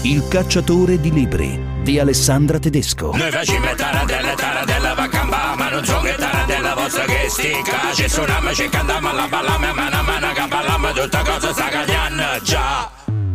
Il cacciatore di libri di Alessandra Tedesco. Noi facciamo taradella va camba, ma non so che taradella vostra che sticca. Ci suoniamo, ci cantiamo, la ballamma, mana che ballamma, tutta cosa sta cagliando già.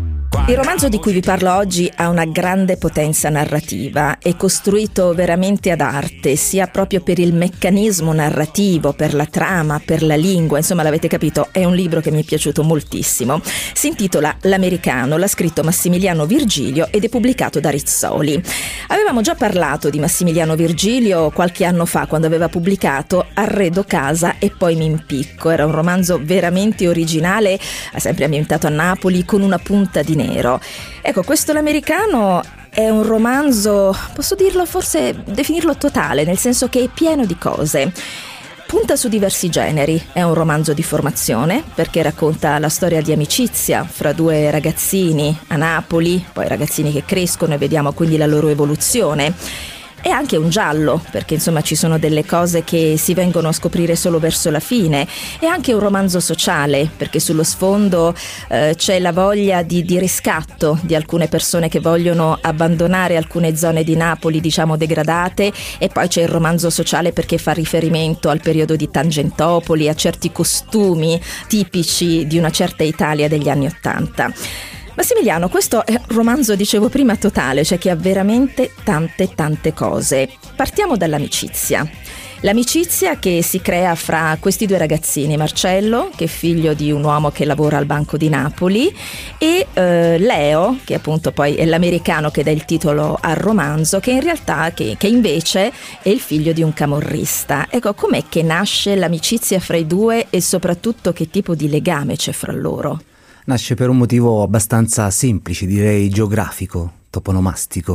Il romanzo di cui vi parlo oggi ha una grande potenza narrativa, è costruito veramente ad arte, sia proprio per il meccanismo narrativo, per la trama, per la lingua, insomma l'avete capito, è un libro che mi è piaciuto moltissimo. Si intitola L'Americano, l'ha scritto Massimiliano Virgilio ed è pubblicato da Rizzoli. Avevamo già parlato di Massimiliano Virgilio qualche anno fa quando aveva pubblicato Arredo casa e poi mi impicco. Era un romanzo veramente originale, sempre ambientato a Napoli, con una punta di nero. Ecco, questo L'Americano è un romanzo, posso dirlo, forse definirlo totale, nel senso che è pieno di cose. Punta su diversi generi, è un romanzo di formazione perché racconta la storia di amicizia fra due ragazzini a Napoli, poi ragazzini che crescono e vediamo quindi la loro evoluzione. È anche un giallo, perché insomma ci sono delle cose che si vengono a scoprire solo verso la fine. È anche un romanzo sociale, perché sullo sfondo c'è la voglia di riscatto di alcune persone che vogliono abbandonare alcune zone di Napoli, diciamo degradate, e poi c'è il romanzo sociale perché fa riferimento al periodo di Tangentopoli, a certi costumi tipici di una certa Italia degli anni '80. Massimiliano, questo è un romanzo, dicevo prima, totale, cioè che ha veramente tante cose. Partiamo dall'amicizia. L'amicizia che si crea fra questi due ragazzini, Marcello, che è figlio di un uomo che lavora al Banco di Napoli, e Leo, che appunto poi è l'americano che dà il titolo al romanzo, che in realtà, che invece è il figlio di un camorrista. Ecco, com'è che nasce l'amicizia fra i due e soprattutto che tipo di legame c'è fra loro? Nasce per un motivo abbastanza semplice, direi geografico, toponomastico.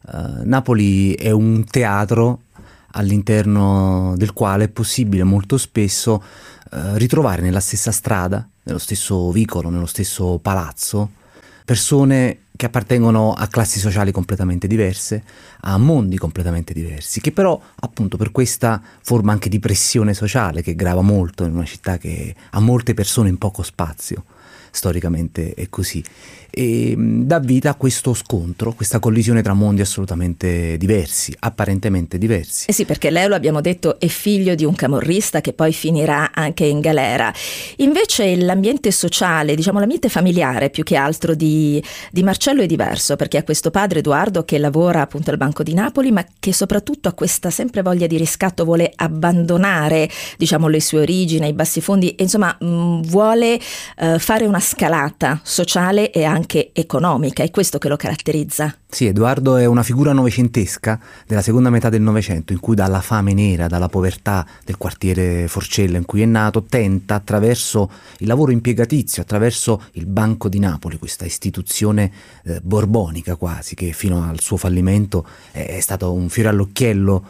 Napoli è un teatro all'interno del quale è possibile molto spesso ritrovare nella stessa strada, nello stesso vicolo, nello stesso palazzo, persone che appartengono a classi sociali completamente diverse, a mondi completamente diversi, che però appunto per questa forma anche di pressione sociale che grava molto in una città che ha molte persone in poco spazio, storicamente è così, e dà vita a questo scontro, questa collisione tra mondi assolutamente diversi, apparentemente diversi. Eh sì, perché Leo, lo abbiamo detto, è figlio di un camorrista che poi finirà anche in galera. Invece l'ambiente sociale, diciamo l'ambiente familiare più che altro di Marcello è diverso, perché ha questo padre Edoardo che lavora appunto al Banco di Napoli, ma che soprattutto ha questa sempre voglia di riscatto, vuole abbandonare, diciamo, le sue origini, i bassi fondi, e insomma vuole fare una scalata sociale e anche economica, è questo che lo caratterizza. Sì, Edoardo è una figura novecentesca della seconda metà del Novecento, in cui dalla fame nera, dalla povertà del quartiere Forcella in cui è nato, tenta attraverso il lavoro impiegatizio, attraverso il Banco di Napoli, questa istituzione borbonica quasi, che fino al suo fallimento è stato un fiore all'occhiello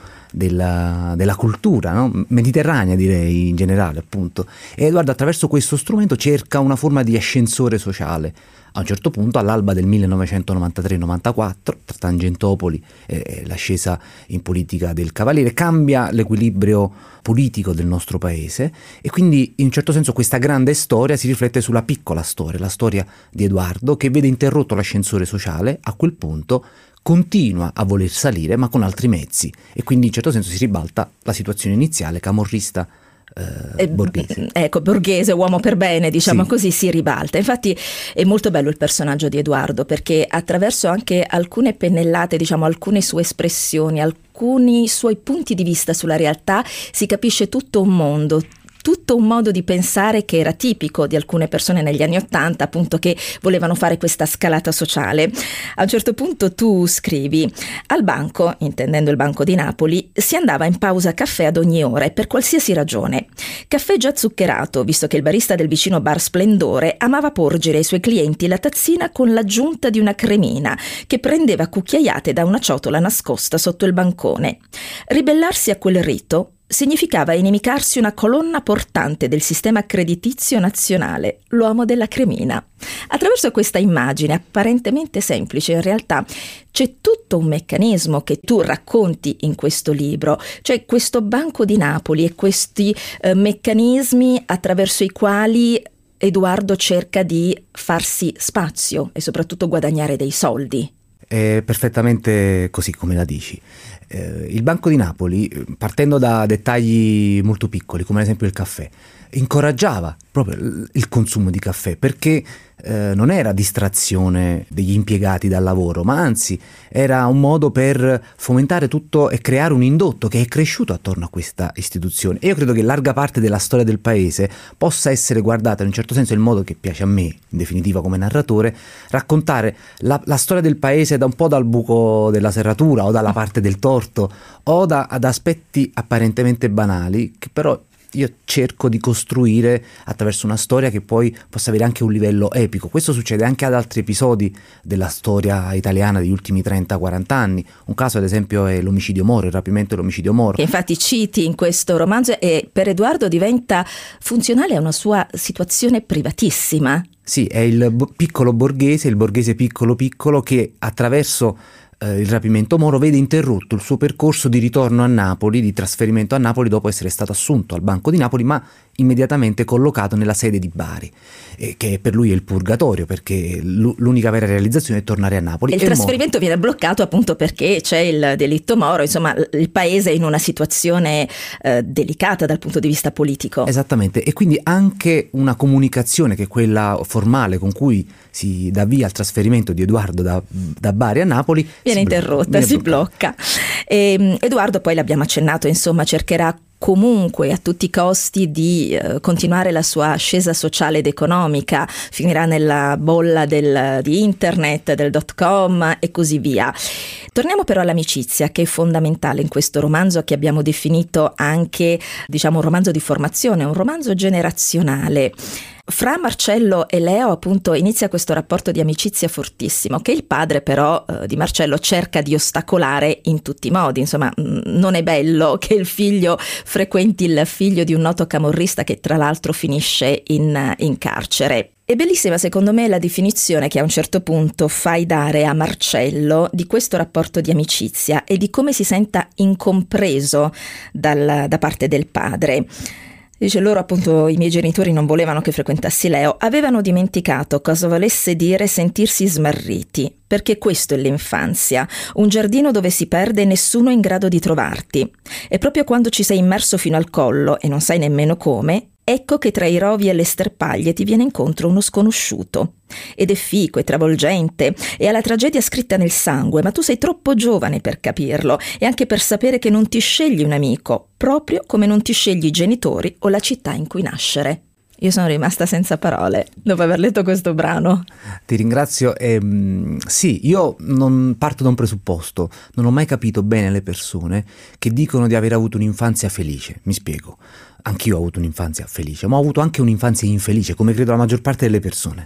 della cultura, no? Mediterranea, direi, in generale, appunto. E Edoardo attraverso questo strumento cerca una forma di ascensore sociale. A un certo punto, all'alba del 1993-94, tra Tangentopoli e l'ascesa in politica del Cavaliere, cambia l'equilibrio politico del nostro paese, e quindi in un certo senso questa grande storia si riflette sulla piccola storia, la storia di Edoardo, che vede interrotto l'ascensore sociale. A quel punto continua a voler salire ma con altri mezzi, e quindi in certo senso si ribalta la situazione iniziale camorrista borghese. Ecco, borghese, uomo per bene, diciamo sì. Così si ribalta. Infatti è molto bello il personaggio di Edoardo, perché attraverso anche alcune pennellate, diciamo alcune sue espressioni, alcuni suoi punti di vista sulla realtà, si capisce tutto un mondo, tutto un modo di pensare che era tipico di alcune persone negli anni '80, appunto, che volevano fare questa scalata sociale. A un certo punto tu scrivi: al banco, intendendo il Banco di Napoli, si andava in pausa caffè ad ogni ora e per qualsiasi ragione. Caffè già zuccherato, visto che il barista del vicino bar Splendore amava porgere ai suoi clienti la tazzina con l'aggiunta di una cremina che prendeva a cucchiaiate da una ciotola nascosta sotto il bancone. Ribellarsi a quel rito significava inimicarsi una colonna portante del sistema creditizio nazionale, l'uomo della cremina. Attraverso questa immagine apparentemente semplice, in realtà c'è tutto un meccanismo che tu racconti in questo libro, cioè questo Banco di Napoli e questi meccanismi attraverso i quali Edoardo cerca di farsi spazio e soprattutto guadagnare dei soldi. È perfettamente così come la dici. Il Banco di Napoli, partendo da dettagli molto piccoli, come ad esempio il caffè, incoraggiava proprio il consumo di caffè, perché non era distrazione degli impiegati dal lavoro, ma anzi era un modo per fomentare tutto e creare un indotto che è cresciuto attorno a questa istituzione. E io credo che larga parte della storia del paese possa essere guardata in un certo senso, il modo che piace a me, in definitiva come narratore, raccontare la storia del paese da un po' dal buco della serratura o dalla parte del torto o ad aspetti apparentemente banali, che però io cerco di costruire attraverso una storia che poi possa avere anche un livello epico. Questo succede anche ad altri episodi della storia italiana degli ultimi 30-40 anni. Un caso ad esempio è l'omicidio Moro, il rapimento dell'omicidio Moro, che infatti citi in questo romanzo, e per Edoardo diventa funzionale a una sua situazione privatissima. Sì, è il piccolo borghese, il borghese piccolo piccolo, che attraverso il rapimento Moro vede interrotto il suo percorso di ritorno a Napoli, di trasferimento a Napoli dopo essere stato assunto al Banco di Napoli, ma immediatamente collocato nella sede di Bari, che per lui è il purgatorio, perché l'unica vera realizzazione è tornare a Napoli. E il trasferimento viene bloccato appunto perché c'è il delitto Moro, insomma il paese è in una situazione delicata dal punto di vista politico. Esattamente, e quindi anche una comunicazione, che è quella formale con cui si dà via al trasferimento di Edoardo da Bari a Napoli, viene interrotta, si blocca. Edoardo, poi l'abbiamo accennato, insomma cercherà comunque a tutti i costi di continuare la sua ascesa sociale ed economica, finirà nella bolla di internet, del .com e così via. Torniamo però all'amicizia, che è fondamentale in questo romanzo, che abbiamo definito anche, diciamo, un romanzo di formazione, un romanzo generazionale. Fra Marcello e Leo appunto inizia questo rapporto di amicizia fortissimo, che il padre però di Marcello cerca di ostacolare in tutti i modi. Insomma, non è bello che il figlio frequenti il figlio di un noto camorrista che tra l'altro finisce in carcere. È bellissima secondo me la definizione che a un certo punto fai dare a Marcello di questo rapporto di amicizia e di come si senta incompreso da parte del padre. Dice: loro appunto, i miei genitori non volevano che frequentassi Leo, avevano dimenticato cosa volesse dire sentirsi smarriti, perché questo è l'infanzia, un giardino dove si perde e nessuno è in grado di trovarti. E proprio quando ci sei immerso fino al collo e non sai nemmeno come, ecco che tra i rovi e le sterpaglie ti viene incontro uno sconosciuto. Ed è fico, è travolgente, e ha la tragedia scritta nel sangue, ma tu sei troppo giovane per capirlo e anche per sapere che non ti scegli un amico, proprio come non ti scegli i genitori o la città in cui nascere. Io sono rimasta senza parole dopo aver letto questo brano. Ti ringrazio. Sì, io non parto da un presupposto. Non ho mai capito bene le persone che dicono di aver avuto un'infanzia felice. Mi spiego. Anch'io ho avuto un'infanzia felice, ma ho avuto anche un'infanzia infelice, come credo la maggior parte delle persone.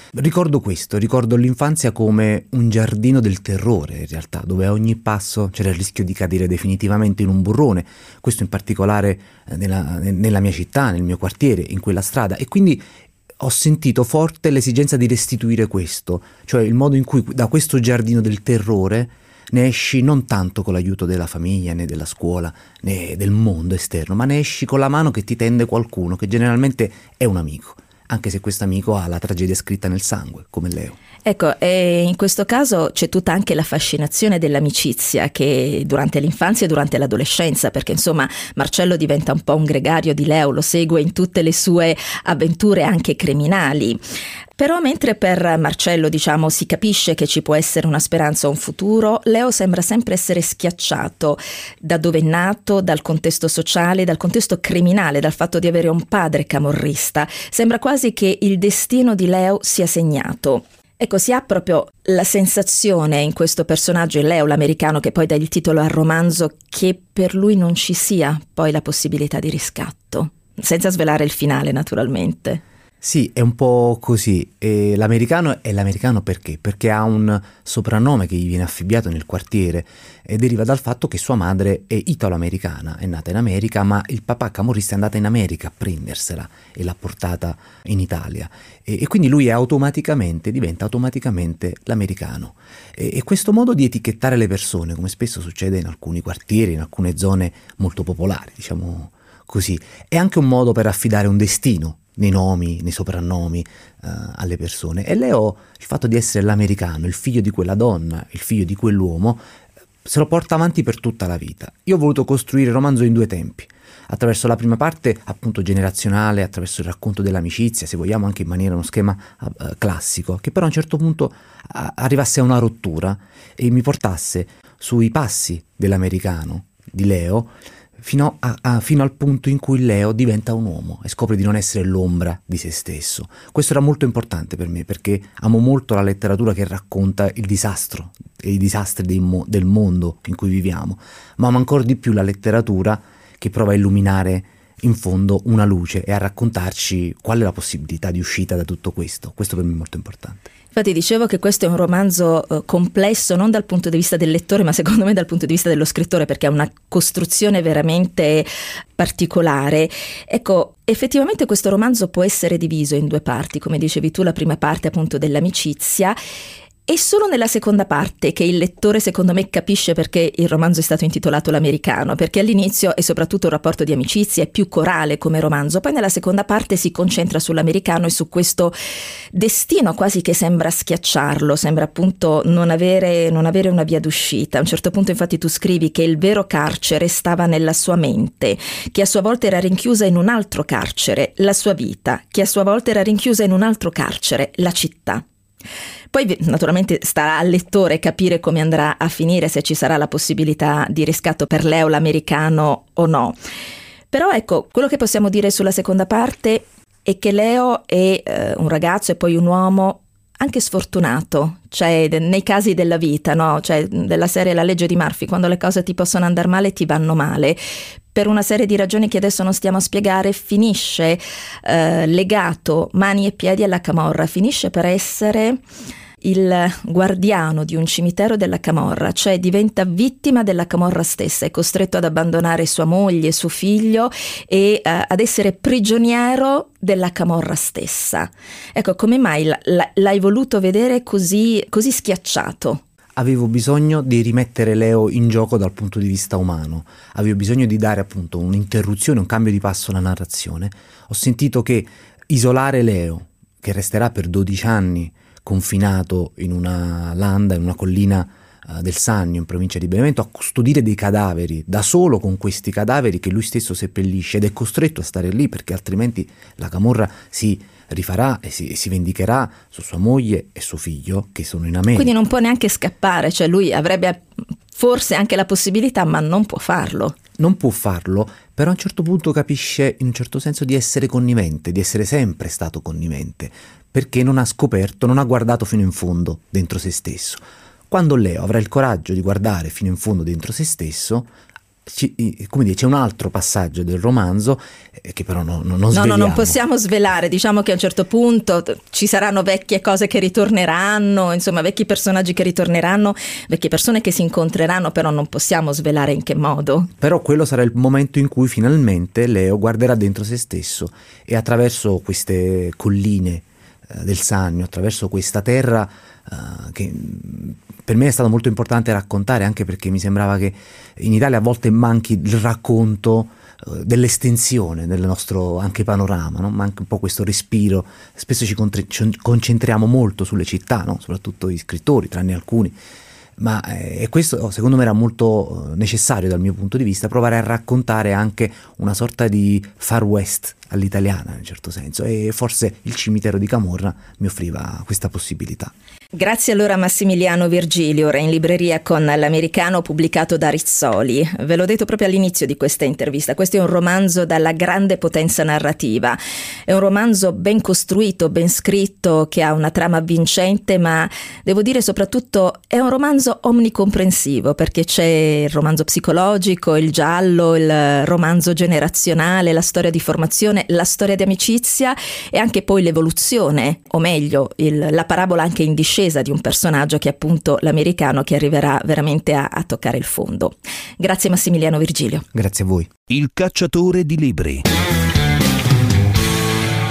Ricordo l'infanzia come un giardino del terrore, in realtà, dove a ogni passo c'era il rischio di cadere definitivamente in un burrone, questo in particolare nella mia città, nel mio quartiere, in quella strada, e quindi ho sentito forte l'esigenza di restituire questo, cioè il modo in cui da questo giardino del terrore ne esci non tanto con l'aiuto della famiglia, né della scuola, né del mondo esterno, ma ne esci con la mano che ti tende qualcuno, che generalmente è un amico, anche se questo amico ha la tragedia scritta nel sangue, come Leo. Ecco, e in questo caso c'è tutta anche la fascinazione dell'amicizia che durante l'infanzia e durante l'adolescenza, perché insomma Marcello diventa un po' un gregario di Leo, lo segue in tutte le sue avventure anche criminali. Però mentre per Marcello, diciamo, si capisce che ci può essere una speranza o un futuro, Leo sembra sempre essere schiacciato da dove è nato, dal contesto sociale, dal contesto criminale, dal fatto di avere un padre camorrista. Sembra quasi che il destino di Leo sia segnato. Ecco, si ha proprio la sensazione in questo personaggio, il Leo l'americano, che poi dà il titolo al romanzo, che per lui non ci sia poi la possibilità di riscatto, senza svelare il finale naturalmente. Sì, è un po' così. E l'americano è l'americano perché? Perché ha un soprannome che gli viene affibbiato nel quartiere e deriva dal fatto che sua madre è italo-americana, è nata in America, ma il papà camorrista è andato in America a prendersela e l'ha portata in Italia. E quindi lui diventa automaticamente l'americano. E questo modo di etichettare le persone, come spesso succede in alcuni quartieri, in alcune zone molto popolari, diciamo così, è anche un modo per affidare un destino nei nomi, nei soprannomi alle persone. E Leo, il fatto di essere l'americano, il figlio di quella donna, il figlio di quell'uomo, se lo porta avanti per tutta la vita. Io ho voluto costruire il romanzo in 2 tempi, attraverso la prima parte appunto generazionale, attraverso il racconto dell'amicizia, se vogliamo anche in maniera uno schema classico, che però a un certo punto arrivasse a una rottura e mi portasse sui passi dell'americano, di Leo, fino al punto in cui Leo diventa un uomo e scopre di non essere l'ombra di se stesso. Questo era molto importante per me, perché amo molto la letteratura che racconta il disastro e i disastri del mondo in cui viviamo, ma amo ancora di più la letteratura che prova a illuminare in fondo una luce e a raccontarci qual è la possibilità di uscita da tutto questo. Questo per me è molto importante. Infatti dicevo che questo è un romanzo complesso non dal punto di vista del lettore, ma secondo me dal punto di vista dello scrittore, perché ha una costruzione veramente particolare. Ecco, effettivamente questo romanzo può essere diviso in 2 parti, come dicevi tu, la prima parte appunto dell'amicizia. È solo nella seconda parte che il lettore, secondo me, capisce perché il romanzo è stato intitolato L'Americano, perché all'inizio è soprattutto un rapporto di amicizia, è più corale come romanzo, poi nella seconda parte si concentra sull'americano e su questo destino quasi che sembra schiacciarlo, sembra appunto non avere una via d'uscita. A un certo punto infatti tu scrivi che il vero carcere stava nella sua mente, che a sua volta era rinchiusa in un altro carcere, la sua vita, che a sua volta era rinchiusa in un altro carcere, la città. Poi naturalmente starà al lettore capire come andrà a finire, se ci sarà la possibilità di riscatto per Leo l'americano o no. Però ecco, quello che possiamo dire sulla seconda parte è che Leo è un ragazzo e poi un uomo anche sfortunato, cioè nei casi della vita, no? Cioè della serie La legge di Murphy, quando le cose ti possono andare male ti vanno male. Per una serie di ragioni che adesso non stiamo a spiegare, finisce legato mani e piedi alla camorra, finisce per essere il guardiano di un cimitero della camorra, cioè diventa vittima della camorra stessa, è costretto ad abbandonare sua moglie, suo figlio e ad essere prigioniero della camorra stessa. Ecco, come mai l'hai voluto vedere così schiacciato? Avevo bisogno di rimettere Leo in gioco dal punto di vista umano, avevo bisogno di dare appunto un'interruzione, un cambio di passo alla narrazione. Ho sentito che isolare Leo, che resterà per 12 anni confinato in una landa, in una collina del Sannio, in provincia di Benevento, a custodire dei cadaveri, da solo con questi cadaveri che lui stesso seppellisce, ed è costretto a stare lì perché altrimenti la camorra si rifarà e si vendicherà su sua moglie e suo figlio che sono in America. Quindi non può neanche scappare, cioè lui avrebbe forse anche la possibilità, ma non può farlo. Non può farlo, però a un certo punto capisce in un certo senso di essere connivente, di essere sempre stato connivente, perché non ha scoperto, non ha guardato fino in fondo dentro se stesso. Quando Leo avrà il coraggio di guardare fino in fondo dentro se stesso, come dire, c'è un altro passaggio del romanzo che però non sveliamo. No, non possiamo svelare. Diciamo che a un certo punto ci saranno vecchie cose che ritorneranno, insomma vecchi personaggi che ritorneranno, vecchie persone che si incontreranno, però non possiamo svelare in che modo. Però quello sarà il momento in cui finalmente Leo guarderà dentro se stesso e attraverso queste colline del Sannio, attraverso questa terra che per me è stato molto importante raccontare, anche perché mi sembrava che in Italia a volte manchi il racconto dell'estensione del nostro anche panorama, no? Manca un po' questo respiro. Spesso ci concentriamo molto sulle città, no? Soprattutto gli scrittori, tranne alcuni, ma questo secondo me era molto necessario dal mio punto di vista, provare a raccontare anche una sorta di Far West all'italiana in un certo senso, e forse il cimitero di Camorra mi offriva questa possibilità. Grazie allora a Massimiliano Virgilio, ora in libreria con L'Americano, pubblicato da Rizzoli. Ve l'ho detto proprio all'inizio di questa intervista, questo è un romanzo dalla grande potenza narrativa, è un romanzo ben costruito, ben scritto, che ha una trama avvincente, ma devo dire soprattutto è un romanzo omnicomprensivo, perché c'è il romanzo psicologico, il giallo, il romanzo generazionale, la storia di formazione, la storia di amicizia e anche poi l'evoluzione, o meglio la parabola anche in discesa di un personaggio che è appunto l'americano, che arriverà veramente a toccare il fondo. Grazie Massimiliano Virgilio. Grazie a voi. Il cacciatore di libri.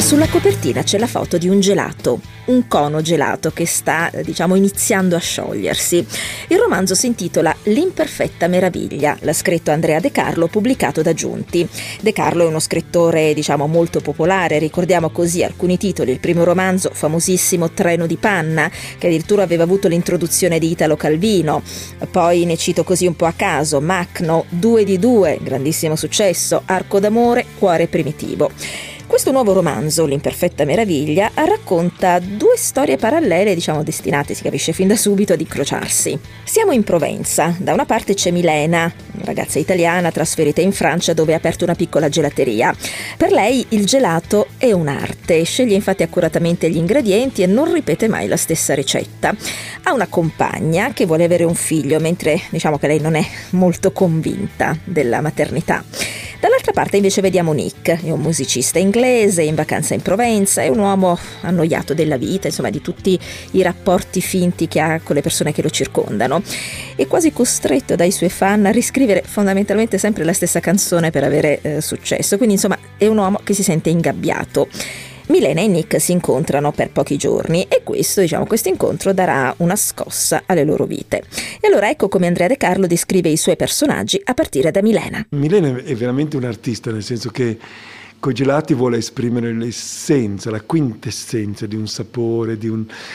Sulla copertina c'è la foto di un gelato, un cono gelato che sta, iniziando a sciogliersi. Il romanzo si intitola L'imperfetta meraviglia, l'ha scritto Andrea De Carlo, pubblicato da Giunti. De Carlo è uno scrittore, molto popolare, ricordiamo così alcuni titoli. Il primo romanzo, famosissimo Treno di panna, che addirittura aveva avuto l'introduzione di Italo Calvino. Poi ne cito così un po' a caso: Macno, 2 di 2, grandissimo successo, Arco d'amore, Cuore primitivo. Questo nuovo romanzo, L'imperfetta meraviglia, racconta due storie parallele, destinate, si capisce fin da subito, ad incrociarsi. Siamo in Provenza. Da una parte c'è Milena, una ragazza italiana trasferita in Francia dove ha aperto una piccola gelateria. Per lei il gelato è un'arte, sceglie infatti accuratamente gli ingredienti e non ripete mai la stessa ricetta. Ha una compagna che vuole avere un figlio, mentre che lei non è molto convinta della maternità. Dall'altra parte invece vediamo Nick, è un musicista inglese in vacanza in Provenza, è un uomo annoiato della vita, di tutti i rapporti finti che ha con le persone che lo circondano. È quasi costretto dai suoi fan a riscrivere fondamentalmente sempre la stessa canzone per avere successo, quindi è un uomo che si sente ingabbiato. Milena e Nick si incontrano per pochi giorni e questo incontro darà una scossa alle loro vite. E allora ecco come Andrea De Carlo descrive i suoi personaggi a partire da Milena. Milena è veramente un artista, nel senso che coi gelati vuole esprimere l'essenza, la quintessenza di un sapore, di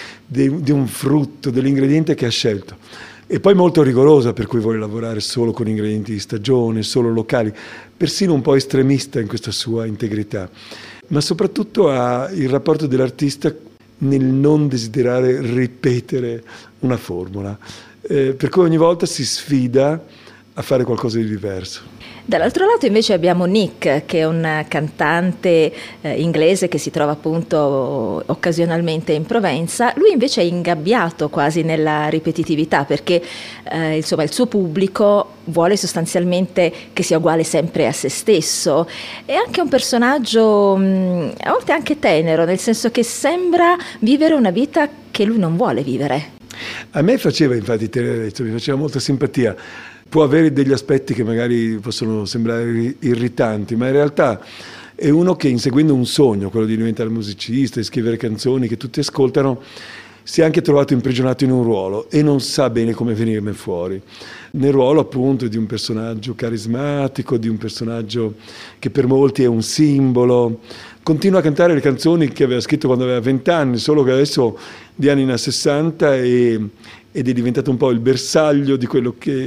un frutto, dell'ingrediente che ha scelto. E poi molto rigorosa, per cui vuole lavorare solo con ingredienti di stagione, solo locali, persino un po' estremista in questa sua integrità. Ma soprattutto ha il rapporto dell'artista nel non desiderare ripetere una formula, per cui ogni volta si sfida a fare qualcosa di diverso. Dall'altro lato invece abbiamo Nick, che è un cantante inglese che si trova appunto occasionalmente in Provenza. Lui invece è ingabbiato quasi nella ripetitività perché il suo pubblico vuole sostanzialmente che sia uguale sempre a se stesso. È anche un personaggio a volte anche tenero, nel senso che sembra vivere una vita che lui non vuole vivere. A me faceva infatti tenerezza, mi faceva molta simpatia. Può avere degli aspetti che magari possono sembrare irritanti, ma in realtà è uno che, inseguendo un sogno, quello di diventare musicista, di scrivere canzoni che tutti ascoltano, si è anche trovato imprigionato in un ruolo e non sa bene come venirne fuori. Nel ruolo appunto di un personaggio carismatico, di un personaggio che per molti è un simbolo. Continua a cantare le canzoni che aveva scritto quando aveva 20 anni, solo che adesso di anni ne ha 60 ed è diventato un po' il bersaglio di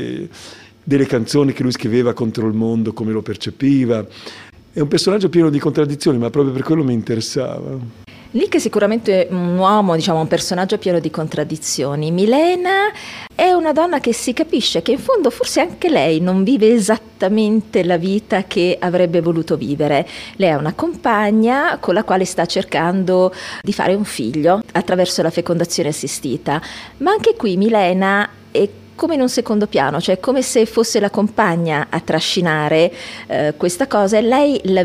delle canzoni che lui scriveva contro il mondo, come lo percepiva. È un personaggio pieno di contraddizioni, ma proprio per quello mi interessava. Nick è sicuramente un uomo, un personaggio pieno di contraddizioni. Milena è una donna che si capisce che in fondo forse anche lei non vive esattamente la vita che avrebbe voluto vivere. Lei ha una compagna con la quale sta cercando di fare un figlio attraverso la fecondazione assistita, ma anche qui Milena è come in un secondo piano, cioè come se fosse la compagna a trascinare questa cosa e lei la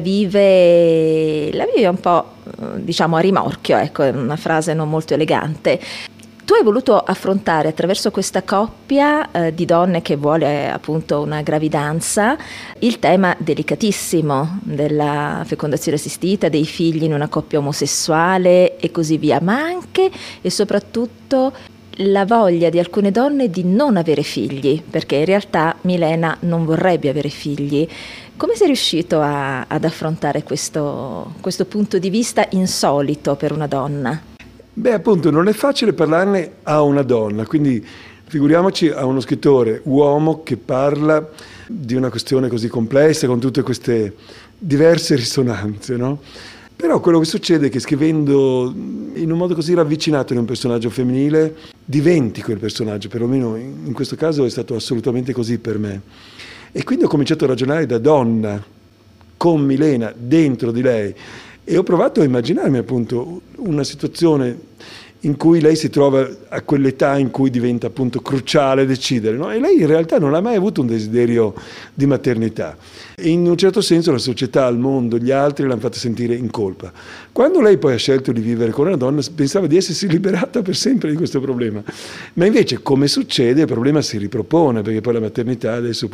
vive un po' a rimorchio, ecco, è una frase non molto elegante. Tu hai voluto affrontare attraverso questa coppia di donne che vuole appunto una gravidanza il tema delicatissimo della fecondazione assistita, dei figli in una coppia omosessuale e così via, ma anche e soprattutto la voglia di alcune donne di non avere figli, perché in realtà Milena non vorrebbe avere figli. Come sei riuscito ad affrontare questo punto di vista insolito per una donna? Beh, appunto, non è facile parlarne a una donna, quindi figuriamoci a uno scrittore uomo che parla di una questione così complessa, con tutte queste diverse risonanze, no? Però quello che succede è che scrivendo in un modo così ravvicinato di un personaggio femminile diventi quel personaggio, perlomeno in questo caso è stato assolutamente così per me. E quindi ho cominciato a ragionare da donna, con Milena, dentro di lei, e ho provato a immaginarmi appunto una situazione in cui lei si trova a quell'età in cui diventa appunto cruciale decidere, no? E lei in realtà non ha mai avuto un desiderio di maternità. E in un certo senso la società, il mondo, gli altri l'hanno fatta sentire in colpa. Quando lei poi ha scelto di vivere con una donna, pensava di essersi liberata per sempre di questo problema. Ma invece, come succede, il problema si ripropone, perché poi la maternità adesso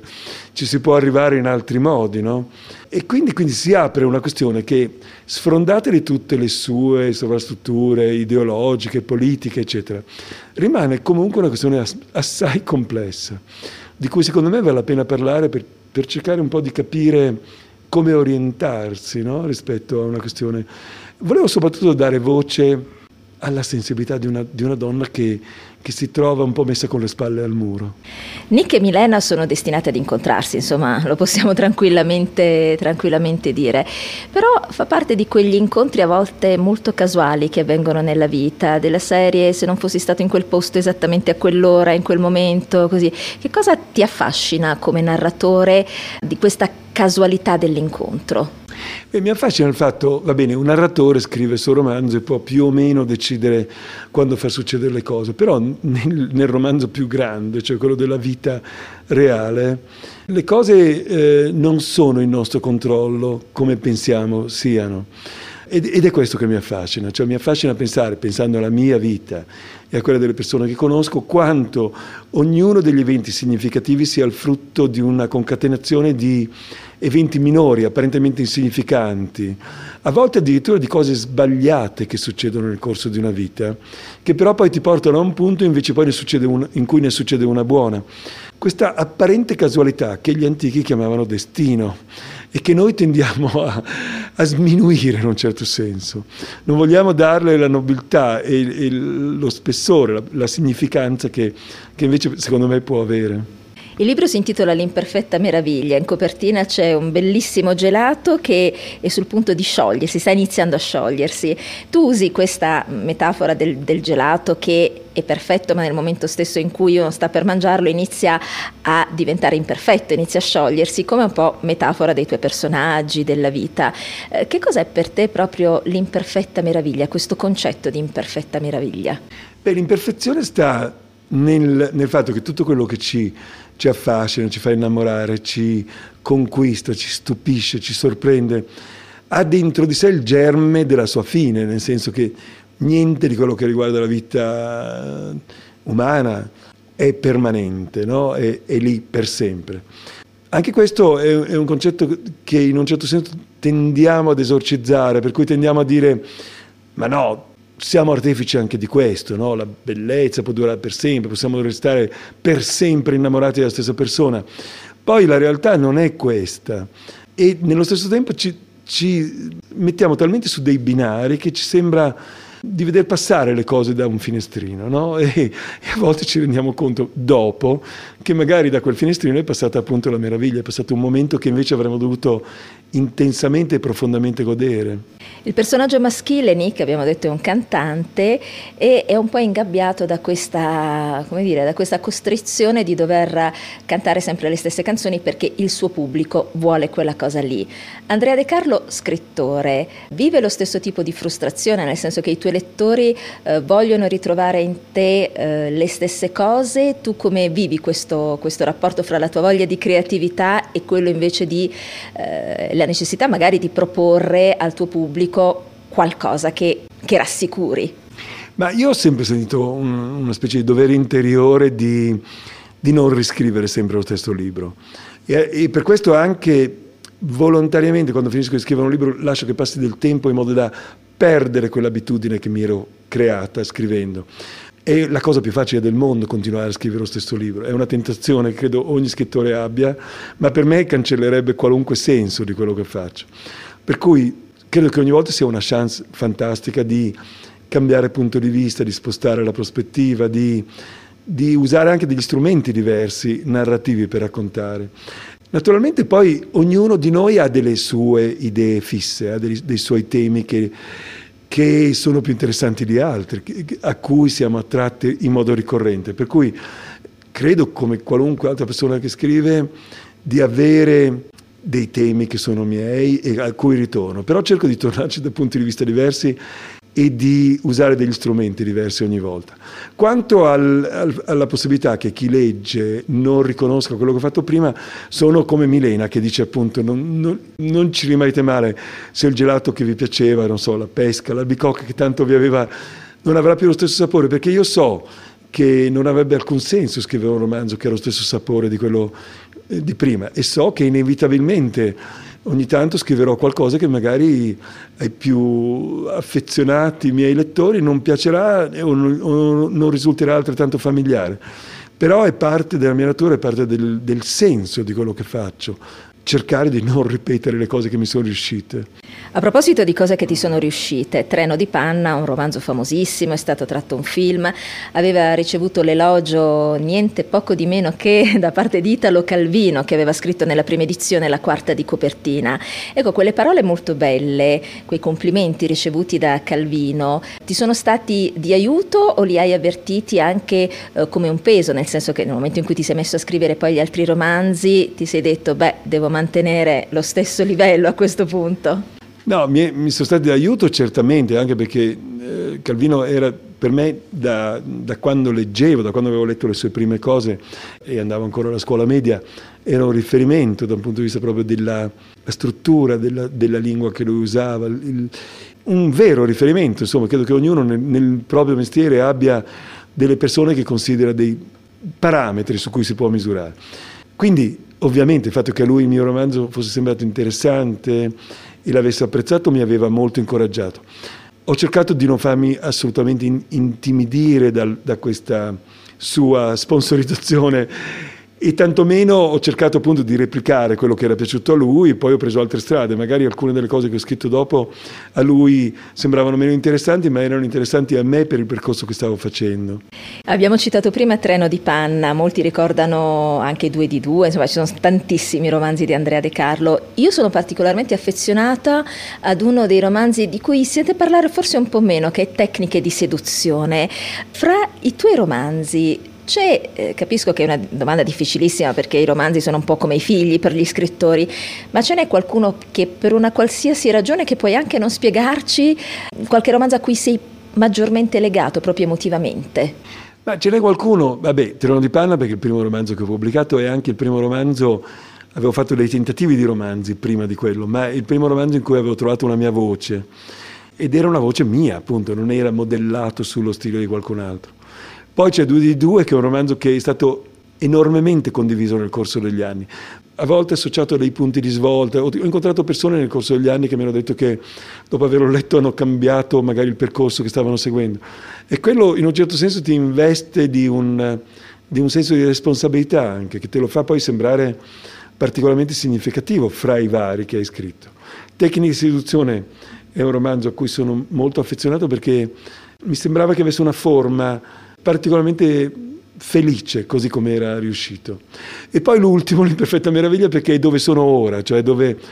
ci si può arrivare in altri modi, no? E quindi si apre una questione che, sfrondate di tutte le sue sovrastrutture ideologiche, politiche, eccetera, rimane comunque una questione assai complessa, di cui secondo me vale la pena parlare per cercare un po' di capire come orientarsi, no? Rispetto a una questione. Volevo soprattutto dare voce alla sensibilità di una donna che si trova un po' messa con le spalle al muro. Nick e Milena sono destinate ad incontrarsi, insomma, lo possiamo tranquillamente dire, però fa parte di quegli incontri a volte molto casuali che avvengono nella vita, della serie se non fossi stato in quel posto esattamente a quell'ora, in quel momento, così. Che cosa ti affascina come narratore di questa casualità dell'incontro? Mi affascina il fatto, va bene, un narratore scrive il suo romanzo e può più o meno decidere quando far succedere le cose, però nel romanzo più grande, cioè quello della vita reale, le cose non sono in nostro controllo come pensiamo siano. Ed è questo che mi affascina, cioè mi affascina pensando alla mia vita e a quella delle persone che conosco, quanto ognuno degli eventi significativi sia il frutto di una concatenazione di eventi minori, apparentemente insignificanti, a volte addirittura di cose sbagliate che succedono nel corso di una vita, che però poi ti portano a un punto invece poi in cui ne succede una buona. Questa apparente casualità che gli antichi chiamavano destino e che noi tendiamo a sminuire in un certo senso. Non vogliamo darle la nobiltà e lo spessore, la significanza che invece secondo me può avere. Il libro si intitola L'imperfetta meraviglia, in copertina c'è un bellissimo gelato che è sul punto di sciogliersi, sta iniziando a sciogliersi. Tu usi questa metafora del gelato che è perfetto, ma nel momento stesso in cui uno sta per mangiarlo inizia a diventare imperfetto, inizia a sciogliersi, come un po' metafora dei tuoi personaggi, della vita. Che cos'è per te proprio l'imperfetta meraviglia, questo concetto di imperfetta meraviglia? Beh, l'imperfezione sta nel fatto che tutto quello che ci affascina, ci fa innamorare, ci conquista, ci stupisce, ci sorprende, ha dentro di sé il germe della sua fine, nel senso che niente di quello che riguarda la vita umana è permanente, no? È lì per sempre. Anche questo è un concetto che in un certo senso tendiamo ad esorcizzare, per cui tendiamo a dire ma no, siamo artefici anche di questo, no? La bellezza può durare per sempre, possiamo restare per sempre innamorati della stessa persona. Poi la realtà non è questa e nello stesso tempo ci mettiamo talmente su dei binari che ci sembra di veder passare le cose da un finestrino, no? E a volte ci rendiamo conto dopo che magari da quel finestrino è passata appunto la meraviglia, è passato un momento che invece avremmo dovuto intensamente e profondamente godere. Il personaggio maschile, Nick, abbiamo detto, è un cantante e è un po' ingabbiato da questa, come dire, da questa costrizione di dover cantare sempre le stesse canzoni perché il suo pubblico vuole quella cosa lì. Andrea De Carlo, scrittore, vive lo stesso tipo di frustrazione, nel senso che i tuoi lettori vogliono ritrovare in te le stesse cose. Tu come vivi questo rapporto fra la tua voglia di creatività e quello invece di la necessità magari di proporre al tuo pubblico qualcosa che rassicuri? Ma io ho sempre sentito una specie di dovere interiore di non riscrivere sempre lo stesso libro e per questo anche volontariamente quando finisco di scrivere un libro lascio che passi del tempo in modo da perdere quell'abitudine che mi ero creata scrivendo. È la cosa più facile del mondo continuare a scrivere lo stesso libro, è una tentazione che credo ogni scrittore abbia, ma per me cancellerebbe qualunque senso di quello che faccio. Per cui credo che ogni volta sia una chance fantastica di cambiare punto di vista, di spostare la prospettiva, di usare anche degli strumenti diversi, narrativi per raccontare. Naturalmente poi ognuno di noi ha delle sue idee fisse, ha dei suoi temi che sono più interessanti di altri, a cui siamo attratti in modo ricorrente. Per cui credo, come qualunque altra persona che scrive, di avere dei temi che sono miei e a cui ritorno. Però cerco di tornarci da punti di vista diversi e di usare degli strumenti diversi ogni volta. Quanto alla possibilità che chi legge non riconosca quello che ho fatto prima, sono come Milena, che dice appunto non ci rimarrete male se il gelato che vi piaceva, non so, la pesca, l'albicocca che tanto vi aveva, non avrà più lo stesso sapore, perché io so che non avrebbe alcun senso scrivere un romanzo che ha lo stesso sapore di quello di prima, e so che inevitabilmente ogni tanto scriverò qualcosa che magari ai più affezionati miei lettori non piacerà o non risulterà altrettanto familiare. Però è parte della mia natura, è parte del senso di quello che faccio, cercare di non ripetere le cose che mi sono riuscite. A proposito di cose che ti sono riuscite, Treno di panna, un romanzo famosissimo, è stato tratto un film, aveva ricevuto l'elogio niente poco di meno che da parte di Italo Calvino, che aveva scritto nella prima edizione la quarta di copertina. Ecco, quelle parole molto belle, quei complimenti ricevuti da Calvino, ti sono stati di aiuto o li hai avvertiti anche come un peso, nel senso che nel momento in cui ti sei messo a scrivere poi gli altri romanzi ti sei detto, devo mantenere lo stesso livello a questo punto? No, mi sono stati d'aiuto certamente, anche perché Calvino era per me, da quando leggevo, da quando avevo letto le sue prime cose e andavo ancora alla scuola media, era un riferimento da un punto di vista proprio della struttura della lingua che lui usava, un vero riferimento. Insomma, credo che ognuno nel proprio mestiere abbia delle persone che considera dei parametri su cui si può misurare. Quindi, ovviamente, il fatto che a lui il mio romanzo fosse sembrato interessante e l'avesse apprezzato mi aveva molto incoraggiato. Ho cercato di non farmi assolutamente intimidire da questa sua sponsorizzazione e tantomeno ho cercato appunto di replicare quello che era piaciuto a lui, poi ho preso altre strade. Magari alcune delle cose che ho scritto dopo a lui sembravano meno interessanti, ma erano interessanti a me per il percorso che stavo facendo. Abbiamo citato prima Treno di panna, molti ricordano anche Due di due, insomma ci sono tantissimi romanzi di Andrea De Carlo. Io sono particolarmente affezionata ad uno dei romanzi di cui sente parlare forse un po' meno, che è Tecniche di seduzione. Fra i tuoi romanzi capisco che è una domanda difficilissima perché i romanzi sono un po' come i figli per gli scrittori, ma ce n'è qualcuno che per una qualsiasi ragione, che puoi anche non spiegarci, qualche romanzo a cui sei maggiormente legato proprio emotivamente? Ma ce n'è qualcuno, Treno di panna perché è il primo romanzo che ho pubblicato e anche il primo romanzo, avevo fatto dei tentativi di romanzi prima di quello, ma è il primo romanzo in cui avevo trovato una mia voce ed era una voce mia, appunto, non era modellato sullo stile di qualcun altro. Poi c'è Due di due, che è un romanzo che è stato enormemente condiviso nel corso degli anni, a volte associato a dei punti di svolta. Ho incontrato persone nel corso degli anni che mi hanno detto che dopo averlo letto hanno cambiato magari il percorso che stavano seguendo, e quello in un certo senso ti investe di un senso di responsabilità anche, che te lo fa poi sembrare particolarmente significativo fra i vari che hai scritto. Tecniche di seduzione è un romanzo a cui sono molto affezionato perché mi sembrava che avesse una forma particolarmente felice, così come era riuscito. E poi l'ultimo, L'imperfetta meraviglia, perché è dove sono ora, cioè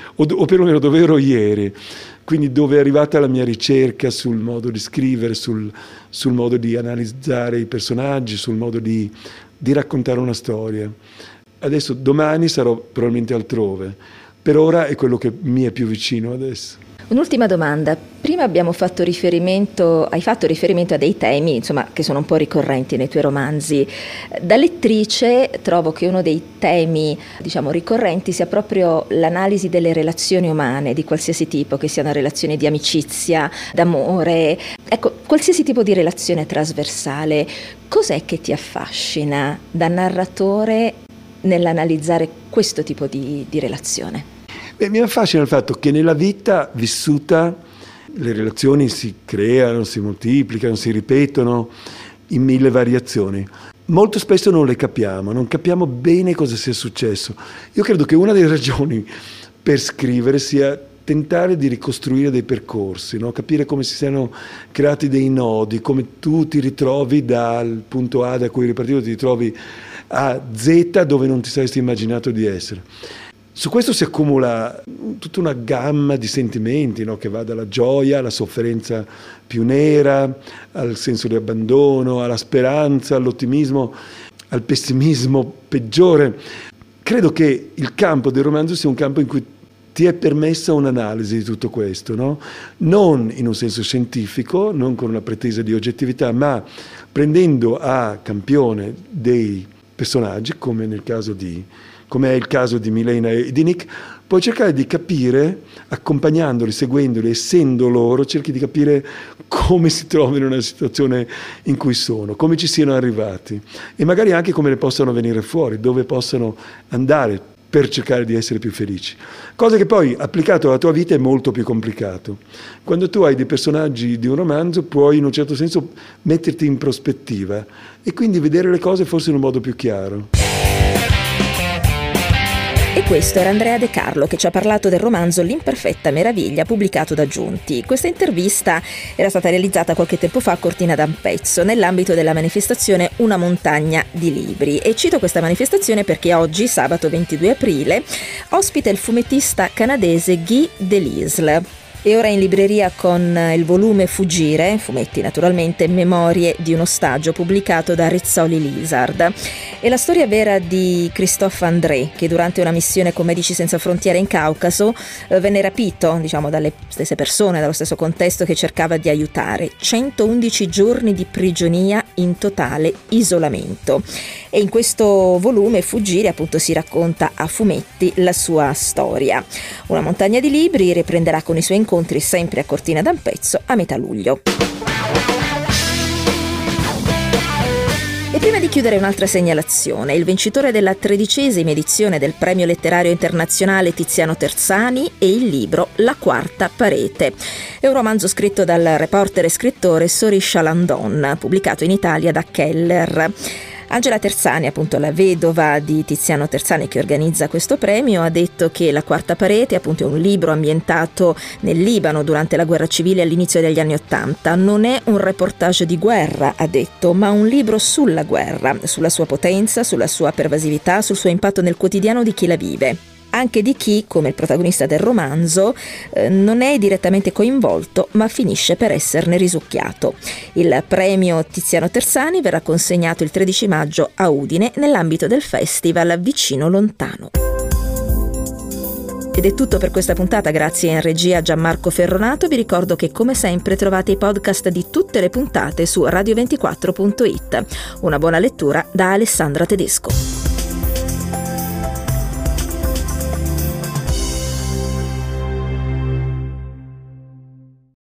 o perlomeno dove ero ieri, quindi dove è arrivata la mia ricerca sul modo di scrivere, sul modo di analizzare i personaggi, sul modo di raccontare una storia. Adesso domani sarò probabilmente altrove, per ora è quello che mi è più vicino adesso. Un'ultima domanda. Prima hai fatto riferimento a dei temi, insomma, che sono un po' ricorrenti nei tuoi romanzi. Da lettrice trovo che uno dei temi, ricorrenti sia proprio l'analisi delle relazioni umane di qualsiasi tipo, che siano relazioni di amicizia, d'amore, ecco, qualsiasi tipo di relazione trasversale. Cos'è che ti affascina da narratore nell'analizzare questo tipo di relazione? Mi affascina il fatto che nella vita vissuta le relazioni si creano, si moltiplicano, si ripetono in mille variazioni. Molto spesso non le capiamo, non capiamo bene cosa sia successo. Io credo che una delle ragioni per scrivere sia tentare di ricostruire dei percorsi, no? Capire come si siano creati dei nodi, come tu ti ritrovi dal punto A da cui eri partito, ti ritrovi a Z dove non ti saresti immaginato di essere. Su questo si accumula tutta una gamma di sentimenti, no? Che va dalla gioia alla sofferenza più nera, al senso di abbandono, alla speranza, all'ottimismo, al pessimismo peggiore. Credo che il campo del romanzo sia un campo in cui ti è permessa un'analisi di tutto questo, no? Non in un senso scientifico, non con una pretesa di oggettività, ma prendendo a campione dei personaggi, come è il caso di Milena e di Nick, puoi cercare di capire, accompagnandoli, seguendoli, essendo loro, cerchi di capire come si trovano in una situazione in cui sono, come ci siano arrivati e magari anche come ne possano venire fuori, dove possano andare per cercare di essere più felici. Cosa che poi, applicato alla tua vita, è molto più complicato. Quando tu hai dei personaggi di un romanzo, puoi in un certo senso metterti in prospettiva e quindi vedere le cose forse in un modo più chiaro. E questo era Andrea De Carlo che ci ha parlato del romanzo L'imperfetta meraviglia pubblicato da Giunti. Questa intervista era stata realizzata qualche tempo fa a Cortina d'Ampezzo nell'ambito della manifestazione Una montagna di libri, e cito questa manifestazione perché oggi, sabato 22 aprile, ospita il fumettista canadese Guy Delisle. E ora in libreria con il volume Fuggire, fumetti naturalmente, Memorie di un ostaggio, pubblicato da Rizzoli Lizard. È la storia vera di Christophe André, che durante una missione con Medici Senza Frontiere in Caucaso venne rapito, dalle stesse persone, dallo stesso contesto che cercava di aiutare. 111 giorni di prigionia in totale isolamento. E in questo volume Fuggire appunto si racconta a fumetti la sua storia. Una montagna di libri riprenderà con i suoi incontri sempre a Cortina d'Ampezzo a metà luglio. E prima di chiudere un'altra segnalazione: il vincitore della 13ª edizione del Premio Letterario Internazionale Tiziano Terzani e il libro La quarta parete. È un romanzo scritto dal reporter e scrittore Sori Chalandon, pubblicato in Italia da Keller. Angela Terzani, appunto la vedova di Tiziano Terzani che organizza questo premio, ha detto che La quarta parete, appunto, è un libro ambientato nel Libano durante la guerra civile all'inizio degli anni '80. Non è un reportage di guerra, ha detto, ma un libro sulla guerra, sulla sua potenza, sulla sua pervasività, sul suo impatto nel quotidiano di chi la vive. Anche di chi, come il protagonista del romanzo, non è direttamente coinvolto, ma finisce per esserne risucchiato. Il premio Tiziano Terzani verrà consegnato il 13 maggio a Udine nell'ambito del festival Vicino Lontano. Ed è tutto per questa puntata, grazie in regia a Gianmarco Ferronato. Vi ricordo che come sempre trovate i podcast di tutte le puntate su radio24.it. Una buona lettura da Alessandra Tedesco.